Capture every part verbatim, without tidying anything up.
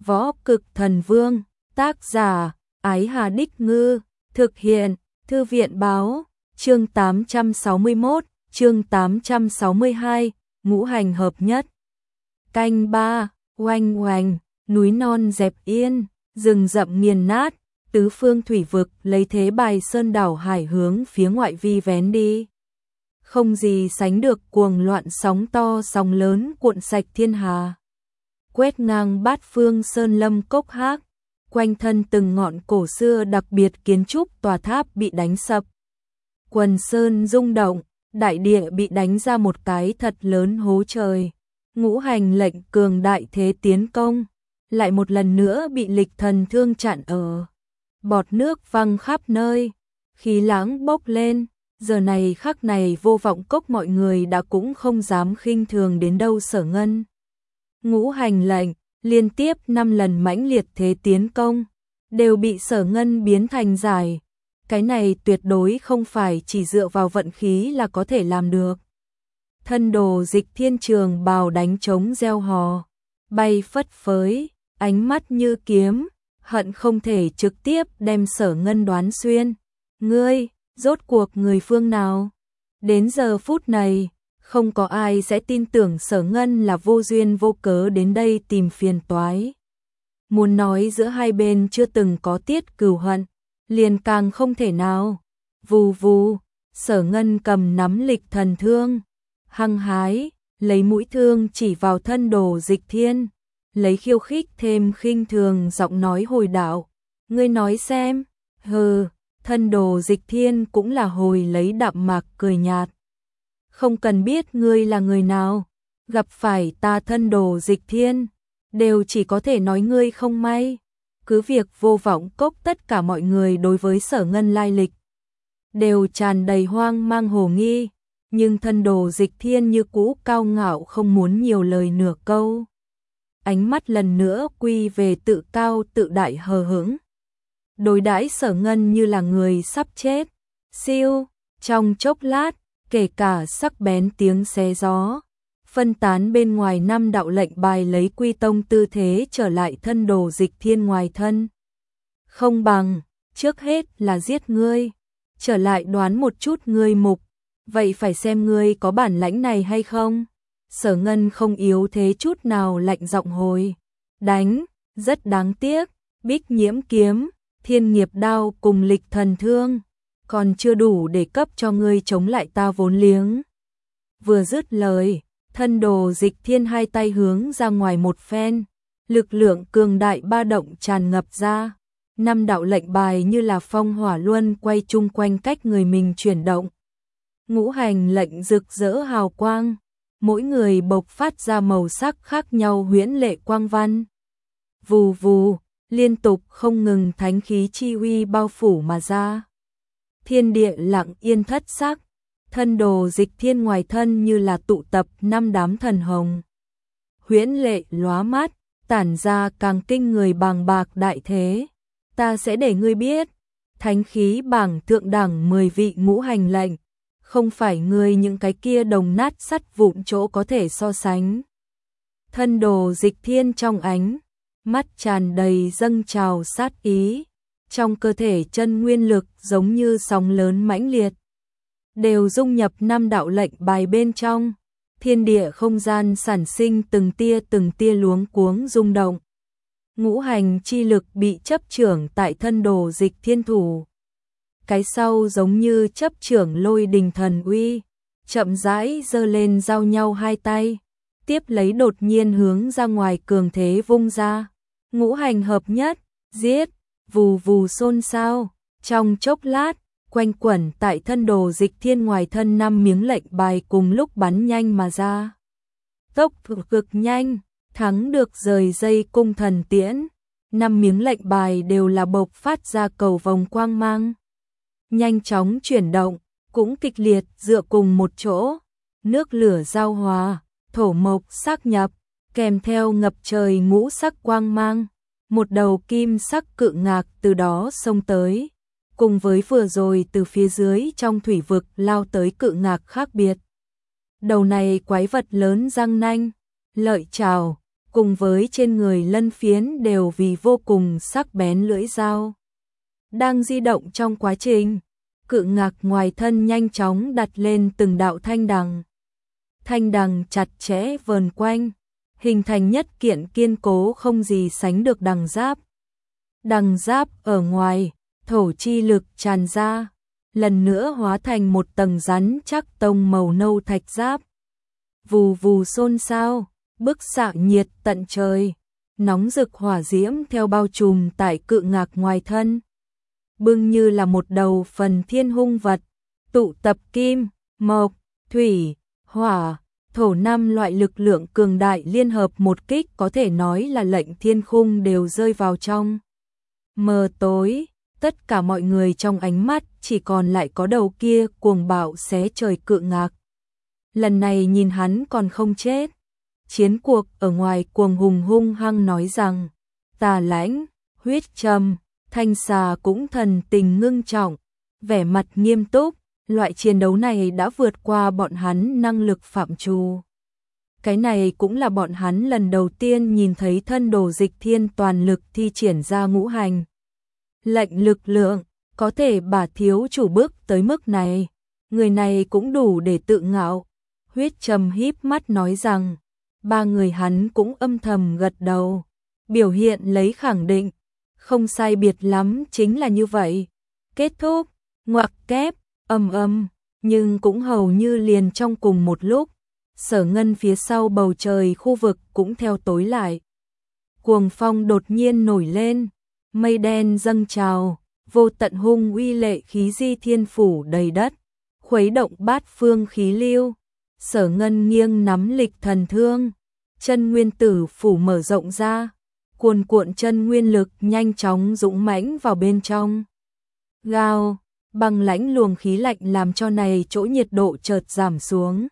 Võ Cực Thần Vương, tác giả, Ái Hà Đích Ngư, thực hiện, Thư viện Báo, chương tám trăm sáu mươi mốt, chương tám trăm sáu mươi hai, ngũ hành hợp nhất. Canh ba, oanh oanh, núi non dẹp yên, rừng rậm nghiền nát, tứ phương thủy vực lấy thế bài sơn đảo hải hướng phía ngoại vi vén đi. Không gì sánh được cuồng loạn sóng to sóng lớn cuộn sạch thiên hà. Quét ngang bát phương sơn lâm cốc hác, quanh thân từng ngọn cổ xưa đặc biệt kiến trúc tòa tháp bị đánh sập. Quần sơn rung động, đại địa bị đánh ra một cái thật lớn hố trời. Ngũ hành lệnh cường đại thế tiến công, lại một lần nữa bị lịch thần thương chặn ở. Bọt nước văng khắp nơi, khí lãng bốc lên, giờ này khắc này Vô Vọng Cốc mọi người đã cũng không dám khinh thường đến đâu Sở Ngân. Ngũ hành lệnh, liên tiếp năm lần mãnh liệt thế tiến công, đều bị Sở Ngân biến thành giải. Cái này tuyệt đối không phải chỉ dựa vào vận khí là có thể làm được. Thân đồ Dịch Thiên trường bào đánh trống reo hò, bay phất phới, ánh mắt như kiếm, hận không thể trực tiếp đem Sở Ngân đoán xuyên. Ngươi, rốt cuộc người phương nào? Đến giờ phút này, không có ai sẽ tin tưởng Sở Ngân là vô duyên vô cớ đến đây tìm phiền toái. Muốn nói giữa hai bên chưa từng có tiết cừu hận, liền càng không thể nào. Vù vù, Sở Ngân cầm nắm lịch thần thương, hăng hái, lấy mũi thương chỉ vào thân đồ Dịch Thiên, lấy khiêu khích thêm khinh thường giọng nói hồi đạo. Ngươi nói xem, hừ, thân đồ Dịch Thiên cũng là hồi lấy đạm mạc cười nhạt. Không cần biết ngươi là người nào, gặp phải ta thân đồ Dịch Thiên, đều chỉ có thể nói ngươi không may. Cứ việc Vô Vọng Cốc tất cả mọi người đối với Sở Ngân lai lịch đều tràn đầy hoang mang hồ nghi, nhưng thân đồ Dịch Thiên như cũ cao ngạo không muốn nhiều lời nửa câu. Ánh mắt lần nữa quy về tự cao tự đại hờ hững, đối đãi Sở Ngân như là người sắp chết. Siêu, trong chốc lát, kể cả sắc bén tiếng xé gió phân tán bên ngoài, năm đạo lệnh bài lấy quy tông tư thế trở lại thân đồ Dịch Thiên ngoài thân. Không bằng, trước hết là giết ngươi, trở lại đoán một chút ngươi mục, vậy phải xem ngươi có bản lãnh này hay không. Sở Ngân không yếu thế chút nào, lạnh giọng hồi đánh. Rất đáng tiếc, Bích Nhiễm kiếm, Thiên Nghiệp đao cùng lịch thần thương còn chưa đủ để cấp cho ngươi chống lại ta vốn liếng. Vừa dứt lời, thân đồ Dịch Thiên hai tay hướng ra ngoài một phen, lực lượng cường đại ba động tràn ngập ra. Năm đạo lệnh bài như là phong hỏa luân quay chung quanh cách người mình chuyển động. Ngũ hành lệnh rực rỡ hào quang, mỗi người bộc phát ra màu sắc khác nhau huyễn lệ quang văn. Vù vù, liên tục không ngừng thánh khí chi uy bao phủ mà ra. Thiên địa lặng yên thất sắc, thân đồ Dịch Thiên ngoài thân như là tụ tập năm đám thần hồng. Huyễn lệ lóa mắt, tản ra càng kinh người bàng bạc đại thế. Ta sẽ để ngươi biết, thánh khí bảng thượng đẳng mười vị ngũ hành lệnh, không phải ngươi những cái kia đồng nát sắt vụn chỗ có thể so sánh. Thân đồ Dịch Thiên trong ánh mắt tràn đầy dâng trào sát ý, trong cơ thể chân nguyên lực giống như sóng lớn mãnh liệt, đều dung nhập năm đạo lệnh bài bên trong. Thiên địa không gian sản sinh từng tia từng tia luống cuống rung động. Ngũ hành chi lực bị chấp trưởng tại thân đồ Dịch Thiên thủ. Cái sau giống như chấp trưởng lôi đình thần uy, chậm rãi giơ lên giao nhau hai tay, tiếp lấy đột nhiên hướng ra ngoài cường thế vung ra. Ngũ hành hợp nhất, giết, vù vù xôn xao, trong chốc lát, quanh quẩn tại thân đồ Dịch Thiên ngoài thân năm miếng lệnh bài cùng lúc bắn nhanh mà ra. Tốc cực nhanh, thắng được rời dây cung thần tiễn, năm miếng lệnh bài đều là bộc phát ra cầu vòng quang mang. Nhanh chóng chuyển động, cũng kịch liệt dựa cùng một chỗ, nước lửa giao hòa, thổ mộc sắc nhập, kèm theo ngập trời ngũ sắc quang mang, một đầu kim sắc cự ngạc từ đó xông tới, cùng với vừa rồi từ phía dưới trong thủy vực lao tới cự ngạc khác biệt. Đầu này quái vật lớn răng nanh, lợi trảo, cùng với trên người lân phiến đều vì vô cùng sắc bén lưỡi dao. Đang di động trong quá trình, cự ngạc ngoài thân nhanh chóng đặt lên từng đạo thanh đằng. Thanh đằng chặt chẽ vờn quanh, hình thành nhất kiện kiên cố không gì sánh được đằng giáp. Đằng giáp ở ngoài, thổ chi lực tràn ra, lần nữa hóa thành một tầng rắn chắc tông màu nâu thạch giáp. Vù vù xôn xao, bức xạ nhiệt tận trời, nóng rực hỏa diễm theo bao trùm tại cự ngạc ngoài thân. Bưng như là một đầu phần thiên hung vật, tụ tập kim, mộc, thủy, hỏa, thổ năm loại lực lượng cường đại liên hợp một kích, có thể nói là lệnh thiên khung đều rơi vào trong mờ tối. Tất cả mọi người trong ánh mắt chỉ còn lại có đầu kia cuồng bạo xé trời cự ngạc. Lần này nhìn hắn còn không chết. Chiến cuộc ở ngoài cuồng hùng hung hăng nói rằng, Tà Lãnh, Huyết Trầm, Thanh Xà cũng thần tình ngưng trọng, vẻ mặt nghiêm túc. Loại chiến đấu này đã vượt qua bọn hắn năng lực phạm trù. Cái này cũng là bọn hắn lần đầu tiên nhìn thấy thân đồ Dịch Thiên toàn lực thi triển ra ngũ hành lệnh lực lượng, có thể bả thiếu chủ bước tới mức này. Người này cũng đủ để tự ngạo. Huyết Trầm híp mắt nói rằng, ba người hắn cũng âm thầm gật đầu, biểu hiện lấy khẳng định. Không sai biệt lắm, chính là như vậy. Kết thúc, ngoặc kép, âm âm, nhưng cũng hầu như liền trong cùng một lúc. Sở Ngân phía sau bầu trời khu vực cũng theo tối lại. Cuồng phong đột nhiên nổi lên, mây đen dâng trào, vô tận hung uy lệ khí di thiên phủ đầy đất, khuấy động bát phương khí lưu. Sở Ngân nghiêng nắm lịch thần thương, chân nguyên tử phủ mở rộng ra, cuồn cuộn chân nguyên lực nhanh chóng dũng mãnh vào bên trong. Gào, băng lãnh luồng khí lạnh làm cho này chỗ nhiệt độ chợt giảm xuống.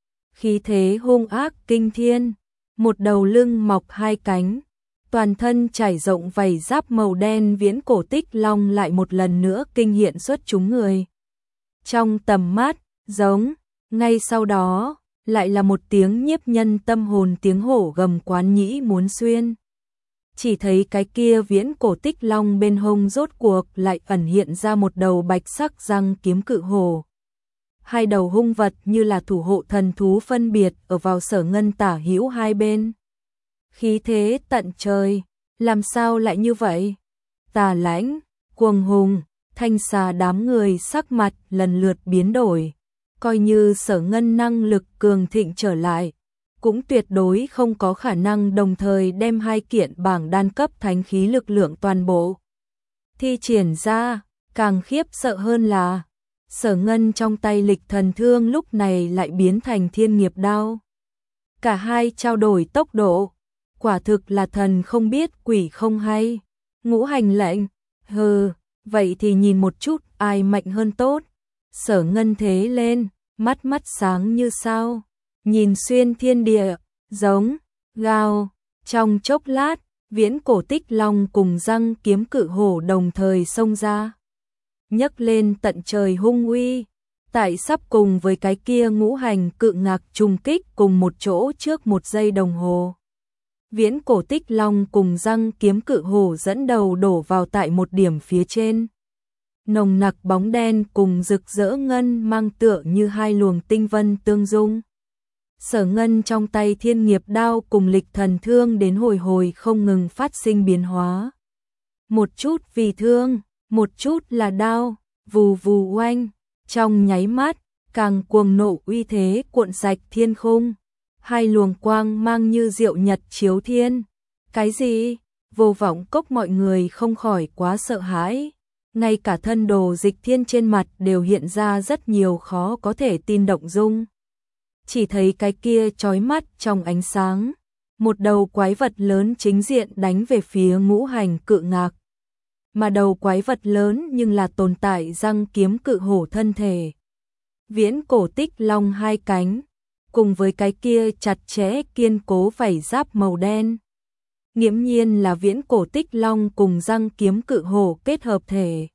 Khí thế hung ác kinh thiên, một đầu lưng mọc hai cánh, toàn thân trải rộng vảy giáp màu đen viễn cổ tích long lại một lần nữa kinh hiện xuất chúng người. Trong tầm mắt, giống, ngay sau đó, lại là một tiếng nhiếp nhân tâm hồn tiếng hổ gầm quán nhĩ muốn xuyên. Chỉ thấy cái kia viễn cổ tích long bên hông rốt cuộc lại ẩn hiện ra một đầu bạch sắc răng kiếm cự hổ. Hai đầu hung vật như là thủ hộ thần thú phân biệt ở vào Sở Ngân tả hữu hai bên. Khí thế tận trời, làm sao lại như vậy? Tà Lãnh, Cuồng Hùng, Thanh Xà đám người sắc mặt lần lượt biến đổi. Coi như Sở Ngân năng lực cường thịnh trở lại, cũng tuyệt đối không có khả năng đồng thời đem hai kiện bảng đan cấp thánh khí lực lượng toàn bộ thi triển ra. Càng khiếp sợ hơn là Sở Ngân trong tay lịch thần thương lúc này lại biến thành thiên nghiệp đao. Cả hai trao đổi tốc độ, quả thực là thần không biết quỷ không hay. Ngũ hành lệnh, hừ, vậy thì nhìn một chút ai mạnh hơn tốt. Sở Ngân thế lên, mắt mắt sáng như sao, nhìn xuyên thiên địa, giống, gào. Trong chốc lát, viễn cổ tích long cùng răng kiếm cự hổ đồng thời xông ra, nhấc lên tận trời hung uy. Tại sắp cùng với cái kia ngũ hành cự ngạc trùng kích cùng một chỗ trước một giây đồng hồ, viễn cổ tích long cùng răng kiếm cự hổ dẫn đầu đổ vào tại một điểm phía trên. Nồng nặc bóng đen cùng rực rỡ ngân mang tựa như hai luồng tinh vân tương dung. Sở Ngân trong tay thiên nghiệp đao cùng lịch thần thương đến hồi hồi không ngừng phát sinh biến hóa. Một chút vì thương, một chút là đao, vù vù oanh, trong nháy mắt, càng cuồng nộ uy thế cuộn sạch thiên khung. Hai luồng quang mang như diệu nhật chiếu thiên. Cái gì? Vô Vọng Cốc mọi người không khỏi quá sợ hãi. Ngay cả thân đồ Dịch Thiên trên mặt đều hiện ra rất nhiều khó có thể tin động dung. Chỉ thấy cái kia chói mắt trong ánh sáng, một đầu quái vật lớn chính diện đánh về phía ngũ hành cự ngạc. Mà đầu quái vật lớn nhưng là tồn tại răng kiếm cự hổ thân thể. Viễn cổ tích long hai cánh, cùng với cái kia chặt chẽ kiên cố vảy giáp màu đen. Nghiễm nhiên là viễn cổ tích long cùng răng kiếm cự hổ kết hợp thể.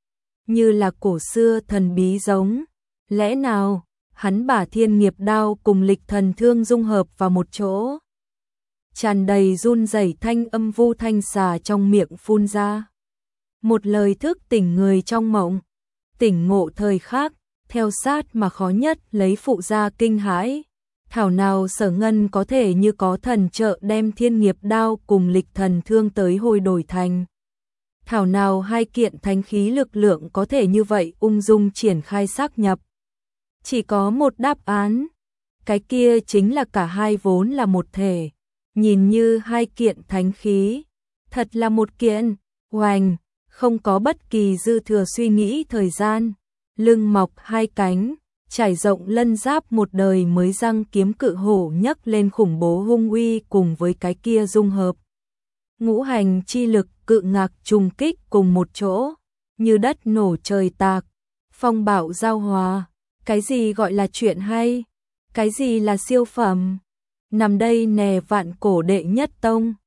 Như là cổ xưa thần bí giống. Lẽ nào, hắn bả thiên nghiệp đao cùng lịch thần thương dung hợp vào một chỗ? tràn đầy run rẩy thanh âm vu thanh xà trong miệng phun ra. Một lời thức tỉnh người trong mộng, tỉnh ngộ thời khắc, theo sát mà khó nhất lấy phụ gia kinh hãi. Thảo nào Sở Ngân có thể như có thần trợ đem thiên nghiệp đao cùng lịch thần thương tới hồi đổi thành. Thảo nào hai kiện thánh khí lực lượng có thể như vậy ung dung triển khai xác nhập. Chỉ có một đáp án, cái kia chính là cả hai vốn là một thể, nhìn như hai kiện thánh khí, thật là một kiện, oành, không có bất kỳ dư thừa suy nghĩ thời gian, lưng mọc hai cánh, trải rộng lân giáp một đời mới răng kiếm cự hổ nhấc lên khủng bố hung uy cùng với cái kia dung hợp. Ngũ hành chi lực cự ngạc trùng kích cùng một chỗ, như đất nổ trời tạc, phong bạo giao hòa, cái gì gọi là chuyện hay, cái gì là siêu phẩm, nằm đây nè vạn cổ đệ nhất tông.